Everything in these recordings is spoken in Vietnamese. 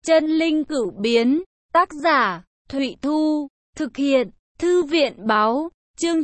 Chân linh cửu biến, tác giả, Thụy Thu, thực hiện, Thư viện báo, chương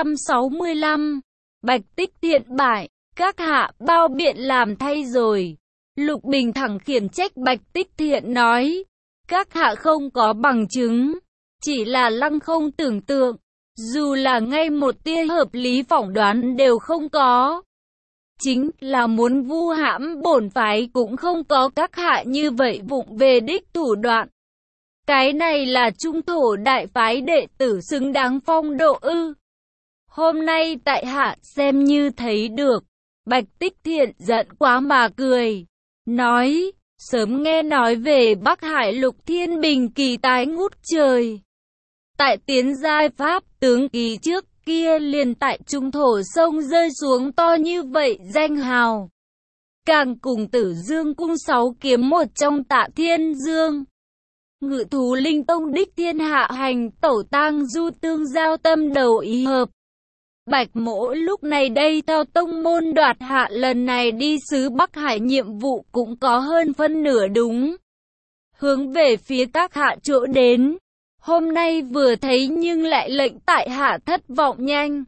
965, Bạch Tích Thiện bại, các hạ bao biện làm thay rồi. Lục Bình thẳng khiển trách Bạch Tích Thiện nói, các hạ không có bằng chứng, chỉ là lăng không tưởng tượng, dù là ngay một tia hợp lý phỏng đoán đều không có. Chính là muốn vu hãm bổn phái cũng không có các hạ như vậy vụng về đích thủ đoạn. Cái này là trung thổ đại phái đệ tử xứng đáng phong độ ư. Hôm nay tại hạ xem như thấy được. Bạch Tích Thiện giận quá mà cười. Nói, sớm nghe nói về Bắc Hải Lục Thiên Bình kỳ tái ngút trời. Tại tiến giai pháp tướng kỳ trước kia liền tại trung thổ sông rơi xuống to như vậy danh hào. Càng cùng Tử Dương cung 6 kiếm một trong Tạ Thiên Dương. Ngự thú linh tông đích thiên hạ hành tẩu tang du tương giao tâm đầu ý hợp. Bạch Mỗ lúc này đây theo tông môn đoạt hạ lần này đi xứ Bắc Hải nhiệm vụ cũng có hơn phân nửa đúng. Hướng về phía các hạ chỗ đến. Hôm nay vừa thấy nhưng lại lệnh tại hạ thất vọng nhanh.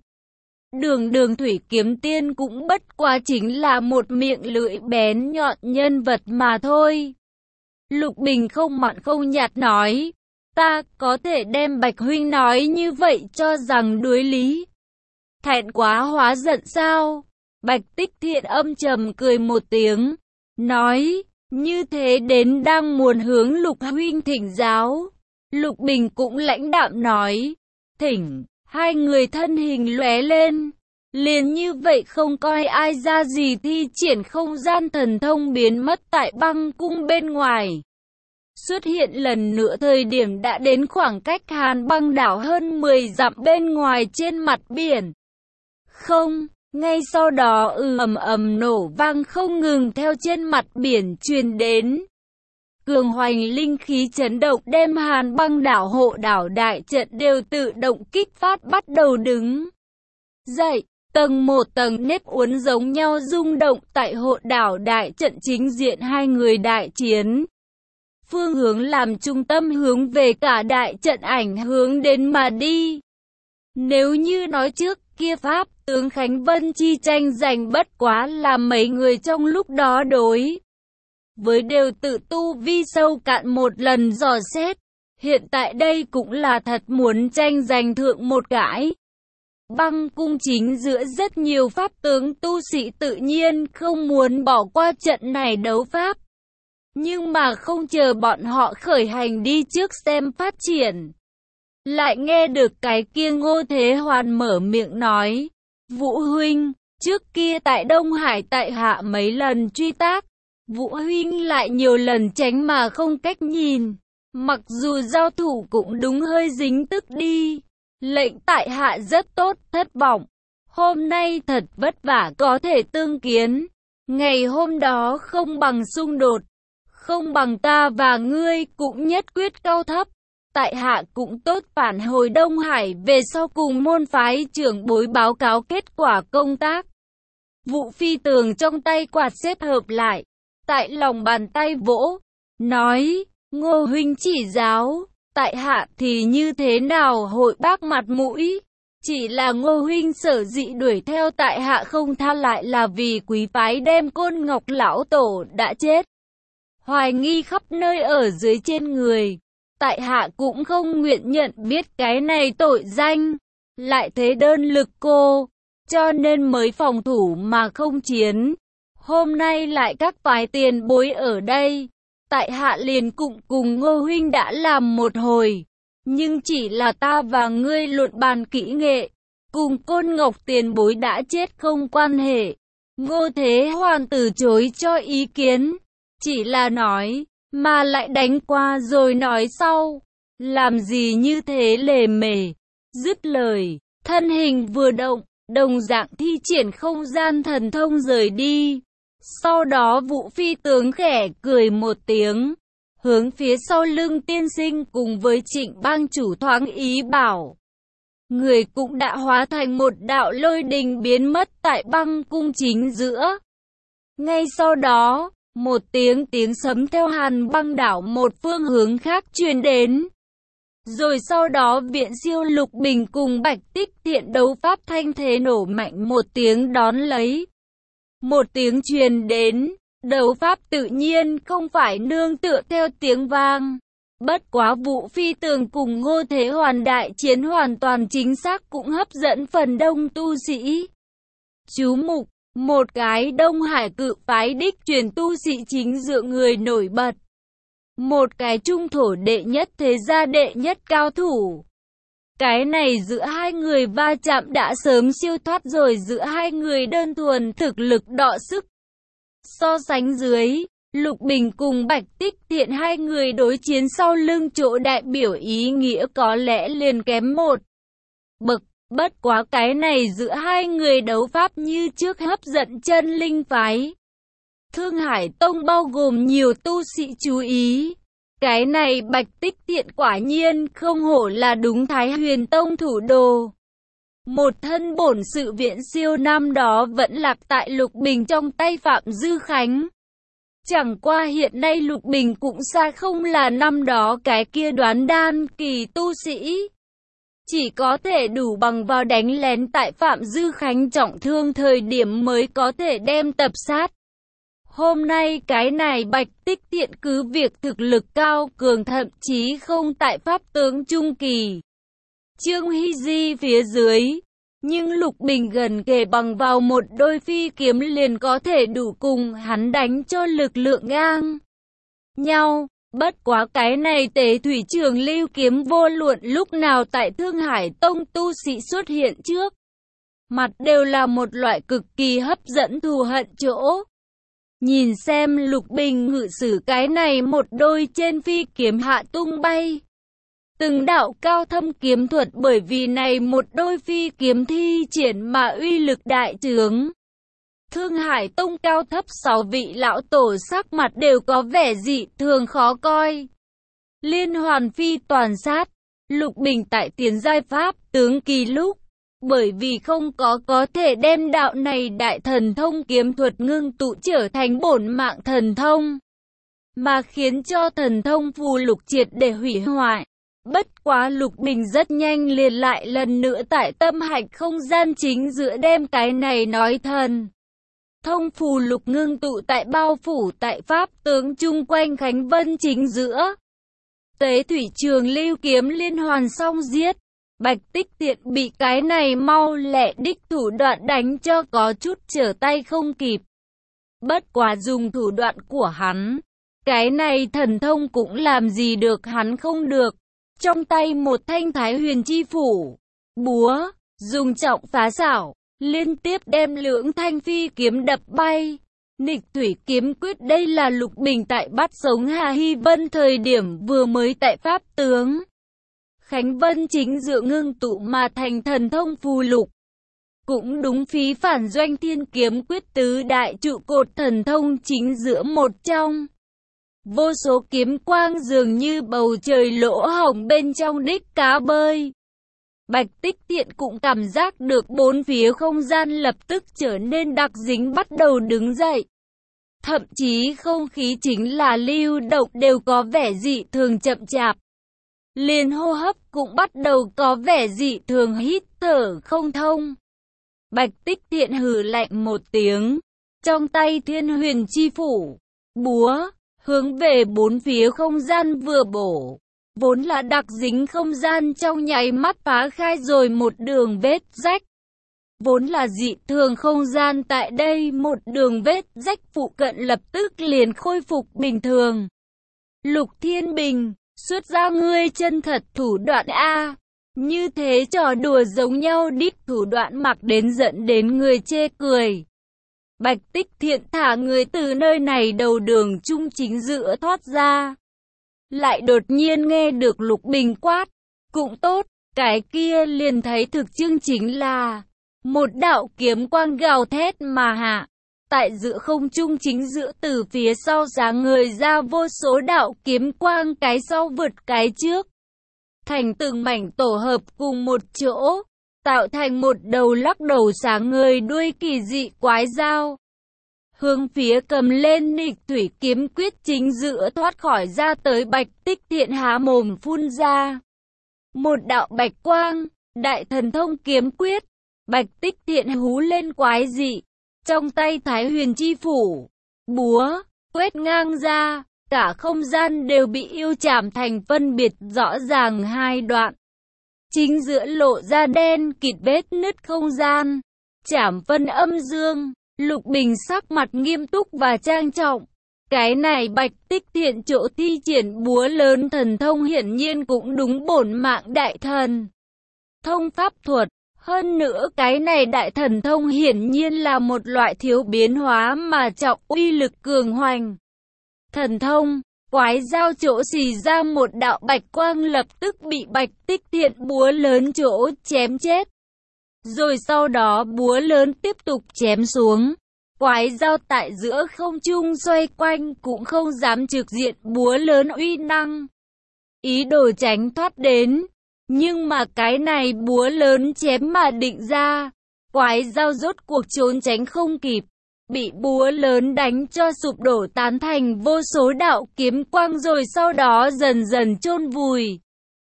Đường thủy kiếm tiên cũng bất quá chính là một miệng lưỡi bén nhọn nhân vật mà thôi. Lục Bình không mặn không nhạt nói, ta có thể đem Bạch huynh nói như vậy cho rằng đối lý. Thẹn quá hóa giận sao? Bạch Tích Thiện âm trầm cười một tiếng, nói, như thế đến đang muốn hướng Lục huynh thỉnh giáo. Lục Bình cũng lãnh đạm nói, thỉnh. Hai người thân hình lóe lên, liền như vậy không coi ai ra gì thi triển không gian thần thông biến mất tại băng cung bên ngoài. Xuất hiện lần nữa thời điểm đã đến khoảng cách Hàn Băng đảo hơn 10 dặm bên ngoài trên mặt biển. Không, ngay sau đó ầm ầm nổ vang không ngừng theo trên mặt biển truyền đến. Cường hoành linh khí chấn động đem Hàn Băng đảo hộ đảo đại trận đều tự động kích phát bắt đầu đứng dậy. Tầng một tầng nếp uốn giống nhau rung động tại hộ đảo đại trận chính diện hai người đại chiến. Phương hướng làm trung tâm hướng về cả đại trận ảnh hướng đến mà đi. Nếu như nói trước kia pháp tướng Khánh Vân chi tranh giành bất quá là mấy người trong lúc đó đối với đều tự tu vi sâu cạn một lần dò xét. Hiện tại đây cũng là thật muốn tranh giành thượng một cái. Băng cung chính giữa rất nhiều pháp tướng tu sĩ tự nhiên không muốn bỏ qua trận này đấu pháp. Nhưng mà không chờ bọn họ khởi hành đi trước xem phát triển. Lại nghe được cái kia Ngô Thế Hoàn mở miệng nói, Vũ huynh, trước kia tại Đông Hải tại hạ mấy lần truy tác. Vũ huynh lại nhiều lần tránh mà không cách nhìn. Mặc dù giao thủ cũng đúng hơi dính tức đi. Lệnh tại hạ rất tốt, thất vọng. Hôm nay thật vất vả có thể tương kiến. Ngày hôm đó không bằng xung đột. Không bằng ta và ngươi cũng nhất quyết cao thấp. Tại hạ cũng tốt phản hồi Đông Hải về sau cùng môn phái trưởng bối báo cáo kết quả công tác. Vũ Phi Tường trong tay quạt xếp hợp lại. Tại lòng bàn tay vỗ. Nói, Ngô huynh chỉ giáo. Tại hạ thì như thế nào hội bác mặt mũi. Chỉ là Ngô huynh sở dĩ đuổi theo tại hạ không tha lại là vì quý phái đem Côn Ngọc lão tổ đã chết. Hoài nghi khắp nơi ở dưới trên người. Tại hạ cũng không nguyện nhận biết cái này tội danh. Lại thế đơn lực cô. Cho nên mới phòng thủ mà không chiến. Hôm nay lại các phái tiền bối ở đây. Tại hạ liền cùng Ngô huynh đã làm một hồi. Nhưng chỉ là ta và ngươi luận bàn kỹ nghệ. Cùng Côn Ngọc tiền bối đã chết không quan hệ. Ngô Thế Hoàn từ chối cho ý kiến. Chỉ là nói, mà lại đánh qua rồi nói sau. Làm gì như thế lề mề. Dứt lời, thân hình vừa động, đồng dạng thi triển không gian thần thông rời đi. Sau đó Vũ Phi tướng khẽ cười một tiếng, hướng phía sau lưng tiên sinh cùng với Trịnh bang chủ thoáng ý bảo. Người cũng đã hóa thành một đạo lôi đình biến mất tại băng cung chính giữa. Ngay sau đó, Một tiếng sấm theo hàn băng đảo một phương hướng khác truyền đến. Rồi sau đó Viễn Siêu, Lục Bình cùng Bạch Tích Thiện đấu pháp thanh thế nổ mạnh một tiếng đón lấy. Một tiếng truyền đến, đấu pháp tự nhiên không phải nương tựa theo tiếng vang. Bất quá Vũ Phi Tường cùng Ngô Thế Hoàn đại chiến hoàn toàn chính xác cũng hấp dẫn phần đông tu sĩ. Chú mục, một cái Đông Hải cự phái đích truyền tu sĩ chính dựa người nổi bật. Một cái trung thổ đệ nhất thế gia đệ nhất cao thủ. Cái này giữa hai người va chạm đã sớm siêu thoát rồi, giữa hai người đơn thuần thực lực đọ sức. So sánh dưới, Lục Bình cùng Bạch Tích Thiện hai người đối chiến sau lưng chỗ đại biểu ý nghĩa có lẽ liền kém một bậc. Bất quá cái này giữa hai người đấu pháp như trước hấp dẫn chân linh phái Thương Hải Tông bao gồm nhiều tu sĩ chú ý. Cái này Bạch Tích Thiện quả nhiên không hổ là đúng Thái Huyền Tông thủ đồ. Một thân bổn sự Viễn Siêu năm đó vẫn lạc tại Lục Bình trong tay Phạm Dư Khánh. Chẳng qua hiện nay Lục Bình cũng xa không là năm đó cái kia đoán đan kỳ tu sĩ. Chỉ có thể đủ bằng vào đánh lén tại Phạm Dư Khánh trọng thương thời điểm mới có thể đem tập sát. Hôm nay cái này Bạch Tích Thiện cứ việc thực lực cao cường thậm chí không tại pháp tướng trung kỳ. Trương Hy Di phía dưới. Nhưng Lục Bình gần kề bằng vào một đôi phi kiếm liền có thể đủ cùng hắn đánh cho lực lượng ngang nhau. Bất quá cái này Tế Thủy Trường Lưu kiếm vô luận lúc nào tại Thương Hải Tông tu sĩ xuất hiện trước mặt đều là một loại cực kỳ hấp dẫn thù hận chỗ. Nhìn xem Lục Bình ngự sử cái này một đôi trên phi kiếm hạ tung bay. Từng đạo cao thâm kiếm thuật bởi vì này một đôi phi kiếm thi triển mà uy lực đại trướng. Thương Hải Tông cao thấp 6 vị lão tổ sắc mặt đều có vẻ dị thường khó coi. Liên hoàn phi toàn sát, Lục Bình tại tiền giai pháp tướng kỳ lúc. Bởi vì không có thể đem đạo này đại thần thông kiếm thuật ngưng tụ trở thành bổn mạng thần thông. Mà khiến cho thần thông phù lục triệt để hủy hoại. Bất quá Lục Bình rất nhanh liền lại lần nữa tại tâm hạch không gian chính giữa đem cái này nói thần thông phù lục ngưng tụ tại bao phủ tại pháp tướng chung quanh Khánh Vân chính giữa. Tế Thủy Trường Lưu kiếm liên hoàn xong giết. Bạch Tích Thiện bị cái này mau lẹ đích thủ đoạn đánh cho có chút trở tay không kịp. Bất quá dùng thủ đoạn của hắn, cái này thần thông cũng làm gì được hắn không được. Trong tay một thanh Thái Huyền Chi Phủ, búa, dùng trọng phá xảo, liên tiếp đem lưỡng thanh phi kiếm đập bay. Nịch Thủy Kiếm Quyết đây là Lục Bình tại bắt sống Hà Hy Vân thời điểm vừa mới tại pháp tướng Khánh Vân chính dựa ngưng tụ mà thành thần thông phù lục. Cũng đúng phí phản Doanh Thiên Kiếm Quyết tứ đại trụ cột thần thông chính giữa một trong. Vô số kiếm quang dường như bầu trời lỗ hổng bên trong đích cá bơi. Bạch Tích Thiện cũng cảm giác được bốn phía không gian lập tức trở nên đặc dính bắt đầu đứng dậy. Thậm chí không khí chính là lưu động đều có vẻ dị thường chậm chạp. Liền hô hấp cũng bắt đầu có vẻ dị thường hít thở không thông. Bạch Tích Thiện hừ lạnh một tiếng. Trong tay Thiên Huyền Chi Phủ, búa, hướng về bốn phía không gian vừa bổ. Vốn là đặc dính không gian trong nháy mắt phá khai rồi một đường vết rách. Vốn là dị thường không gian tại đây một đường vết rách phụ cận lập tức liền khôi phục bình thường. Lục Thiên Bình, xuất ra ngươi chân thật thủ đoạn A. Như thế trò đùa giống nhau đích thủ đoạn mặc đến dẫn đến người chê cười. Bạch Tích Thiện thả người từ nơi này đầu đường trung chính giữa thoát ra. Lại đột nhiên nghe được Lục Bình quát. Cũng tốt, cái kia liền thấy thực chương chính là một đạo kiếm quang gào thét mà hạ. Tại giữa không trung chính giữa từ phía sau giáng người ra vô số đạo kiếm quang cái sau vượt cái trước. Thành từng mảnh tổ hợp cùng một chỗ, tạo thành một đầu lắc đầu sáng người đuôi kỳ dị quái dao. hướng phía cầm lên nghịch thủy kiếm quyết chính giữa thoát khỏi ra tới. Bạch Tích Thiện há mồm phun ra một đạo bạch quang, đại thần thông kiếm quyết. Bạch Tích Thiện hú lên quái dị, trong tay Thái Huyền Chi Phủ, búa, quét ngang ra, cả không gian đều bị yêu chạm thành phân biệt rõ ràng hai đoạn. Chính giữa lộ ra đen kịt vết nứt không gian, chảm phân âm dương. Lục Bình sắc mặt nghiêm túc và trang trọng. Cái này Bạch Tích Thiện chỗ thi triển búa lớn thần thông hiển nhiên cũng đúng bổn mạng đại thần thông pháp thuật. Hơn nữa cái này đại thần thông hiển nhiên là một loại thiếu biến hóa mà trọng uy lực cường hoành. Thần thông, quái dao chỗ xì ra một đạo bạch quang lập tức bị Bạch Tích Thiện búa lớn chỗ chém chết. Rồi sau đó búa lớn tiếp tục chém xuống. Quái dao tại giữa không trung xoay quanh cũng không dám trực diện búa lớn uy năng. Ý đồ tránh thoát đến. Nhưng mà cái này búa lớn chém mà định ra. Quái dao rốt cuộc trốn tránh không kịp. Bị búa lớn đánh cho sụp đổ tán thành vô số đạo kiếm quang rồi sau đó dần dần chôn vùi.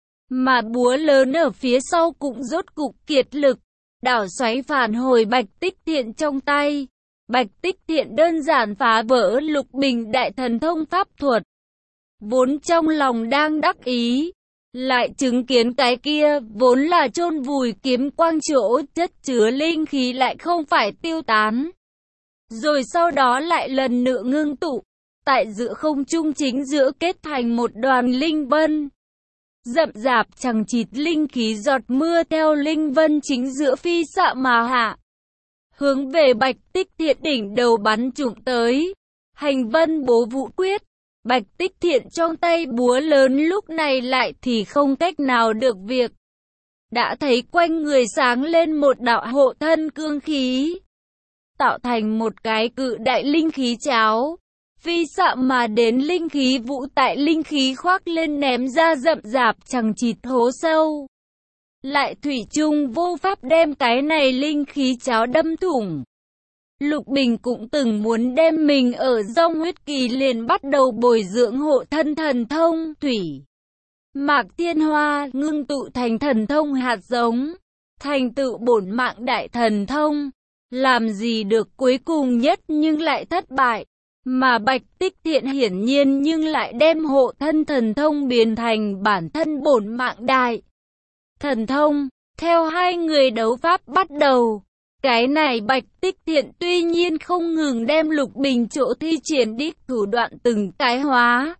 Mà búa lớn ở phía sau cũng rốt cục kiệt lực. Đảo xoáy phản hồi Bạch Tích Thiện trong tay. Bạch Tích Thiện đơn giản phá vỡ Lục Bình đại thần thông pháp thuật. Vốn trong lòng đang đắc ý, lại chứng kiến cái kia vốn là chôn vùi kiếm quang chỗ chất chứa linh khí lại không phải tiêu tán. Rồi sau đó lại lần nữa ngưng tụ, tại giữa không trung chính giữa kết thành một đoàn linh vân. Rậm rạp chằng chịt linh khí giọt mưa theo linh vân chính giữa phi xạ mà hạ. Hướng về Bạch Tích Thiện đỉnh đầu bắn trụm tới. Hành vân bố vũ quyết. Bạch Tích Thiện trong tay búa lớn lúc này lại thì không cách nào được việc. Đã thấy quanh người sáng lên một đạo hộ thân cương khí. Tạo thành một cái cự đại linh khí cháo. Phi xạ mà đến linh khí vũ tại linh khí khoác lên ném ra rậm rạp chằng chịt hố sâu. Lại thủy chung vô pháp đem cái này linh khí cháo đâm thủng. Lục Bình cũng từng muốn đem mình ở Dông Huyết Kỳ liền bắt đầu bồi dưỡng hộ thân thần thông thủy. Mạc Thiên Hoa ngưng tụ thành thần thông hạt giống, thành tựu bổn mạng đại thần thông. Làm gì được cuối cùng nhất nhưng lại thất bại. Mà Bạch Tích Thiện hiển nhiên nhưng lại đem hộ thân thần thông biến thành bản thân bổn mạng đại thần thông. Theo hai người đấu pháp bắt đầu, cái này Bạch Tích Thiện tuy nhiên không ngừng đem Lục Bình chỗ thi triển đích thủ đoạn từng cái hóa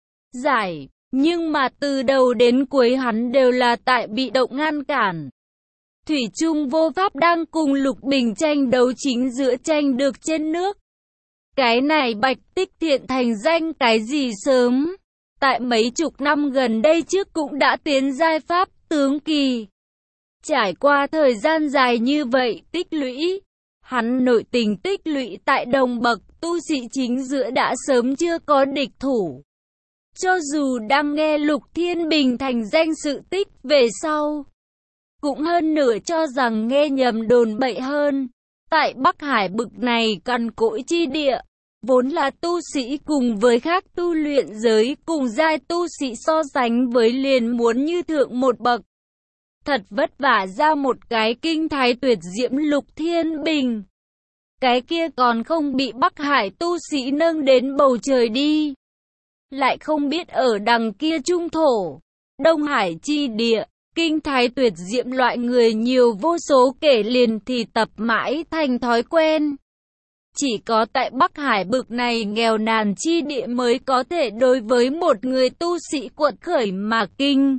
giải, nhưng mà từ đầu đến cuối hắn đều là tại bị động ngăn cản. Thủy chung vô pháp đang cùng Lục Bình tranh đấu chính giữa tranh được trên nước. Cái này Bạch Tích Thiện thành danh cái gì sớm, tại mấy chục năm gần đây trước cũng đã tiến giai pháp tướng kỳ. Trải qua thời gian dài như vậy tích lũy, hắn nội tình tích lũy tại đồng bậc tu sĩ chính giữa đã sớm chưa có địch thủ. Cho dù đang nghe Lục Thiên Bình thành danh sự tích về sau, cũng hơn nửa cho rằng nghe nhầm đồn bậy hơn. Tại Bắc Hải bực này cằn cỗi chi địa, vốn là tu sĩ cùng với khác tu luyện giới cùng giai tu sĩ so sánh với liền muốn như thượng một bậc. Thật vất vả ra một cái kinh thái tuyệt diễm Lục Thiên Bình. Cái kia còn không bị Bắc Hải tu sĩ nâng đến bầu trời đi. Lại không biết ở đằng kia trung thổ, Đông Hải chi địa, kinh thái tuyệt diễm loại người nhiều vô số kể liền thì tập mãi thành thói quen. Chỉ có tại Bắc Hải bực này nghèo nàn chi địa mới có thể đối với một người tu sĩ quật khởi mà kinh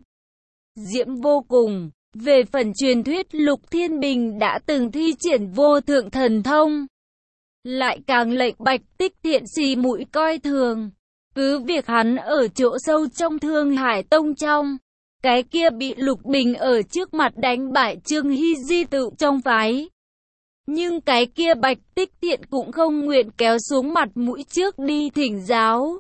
diễm vô cùng. Về phần truyền thuyết Lục Thiên Bình đã từng thi triển vô thượng thần thông, lại càng lệnh Bạch Tích Thiện xì mũi coi thường. Cứ việc hắn ở chỗ sâu trong Thương Hải Tông trong, cái kia bị Lục Bình ở trước mặt đánh bại Trương Hy Di tự trong phái. Nhưng cái kia Bạch Tích Thiện cũng không nguyện kéo xuống mặt mũi trước đi thỉnh giáo.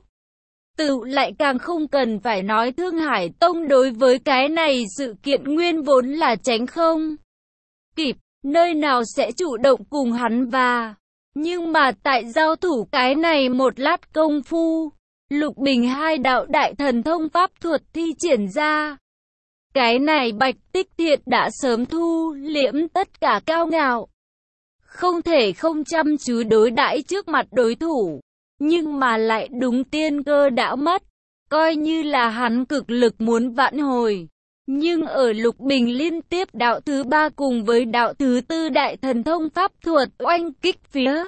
Tự lại càng không cần phải nói Thương Hải Tông đối với cái này sự kiện nguyên vốn là tránh không kịp, nơi nào sẽ chủ động cùng hắn và Nhưng mà tại giao thủ cái này một lát công phu, Lục Bình hai đạo đại thần thông pháp thuật thi triển ra. Cái này Bạch Tích Thiện đã sớm thu liễm tất cả cao ngạo. Không thể không chăm chú đối đãi trước mặt đối thủ, nhưng mà lại đúng tiên cơ đã mất. Coi như là hắn cực lực muốn vãn hồi. Nhưng ở Lục Bình liên tiếp đạo thứ 3 cùng với đạo thứ 4 đại thần thông pháp thuật oanh kích phía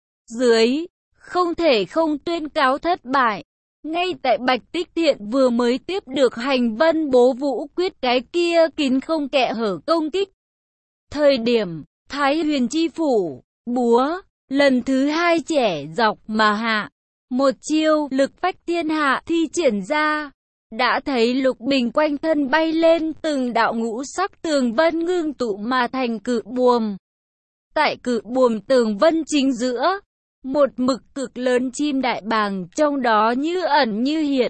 dưới, không thể không tuyên cáo thất bại. Ngay tại Bạch Tích Thiện vừa mới tiếp được Hành Vân Bố Vũ Quyết cái kia kín không kẽ hở công kích. Thời điểm, Thái Huyền Chi Phủ, búa, lần thứ 2 trẻ dọc mà hạ. Một chiêu lực phách thiên hạ thi triển ra. Đã thấy Lục Bình quanh thân bay lên từng đạo ngũ sắc tường vân ngưng tụ mà thành cự buồm. Tại cự buồm tường vân chính giữa, một mực cực lớn chim đại bàng trong đó như ẩn như hiện.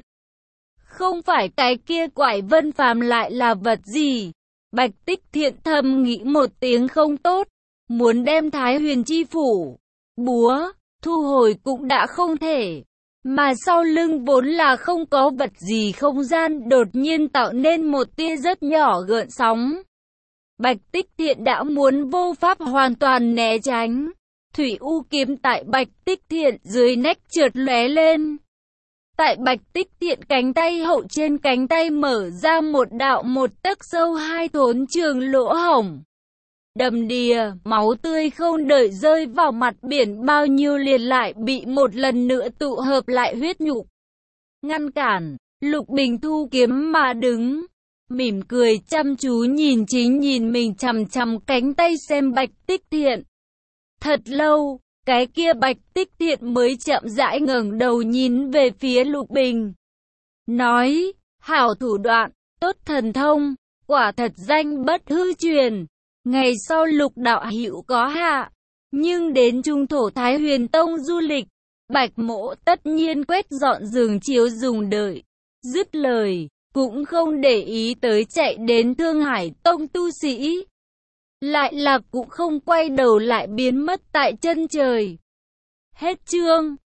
Không phải cái kia quải vân phàm lại là vật gì? Bạch Tích Thiện thầm nghĩ một tiếng không tốt, muốn đem Thái Huyền Chi Phủ, búa, thu hồi cũng đã không thể. Mà sau lưng vốn là không có vật gì không gian đột nhiên tạo nên một tia rất nhỏ gợn sóng. Bạch Tích Thiện đã muốn vô pháp hoàn toàn né tránh. Thủy U kiếm tại Bạch Tích Thiện dưới nách trượt lóe lên. Tại Bạch Tích Thiện cánh tay hậu trên cánh tay mở ra một đạo 1 tấc sâu 2 thốn trường lỗ hổng. Đầm đìa, máu tươi không đợi rơi vào mặt biển bao nhiêu liền lại bị một lần nữa tụ hợp lại huyết nhục. Ngăn cản, Lục Bình thu kiếm mà đứng, mỉm cười chăm chú nhìn mình chằm chằm cánh tay xem Bạch Tích Thiện. Thật lâu, cái kia Bạch Tích Thiện mới chậm rãi ngẩng đầu nhìn về phía Lục Bình. Nói, hảo thủ đoạn, tốt thần thông, quả thật danh bất hư truyền. Ngày sau Lục đạo hữu có hạ, nhưng đến trung thổ Thái Huyền Tông du lịch, Bạch Mỗ tất nhiên quét dọn giường chiếu dùng đợi. Dứt lời, cũng không để ý tới chạy đến Thương Hải Tông tu sĩ. Lại là cũng không quay đầu lại biến mất tại chân trời. Hết chương.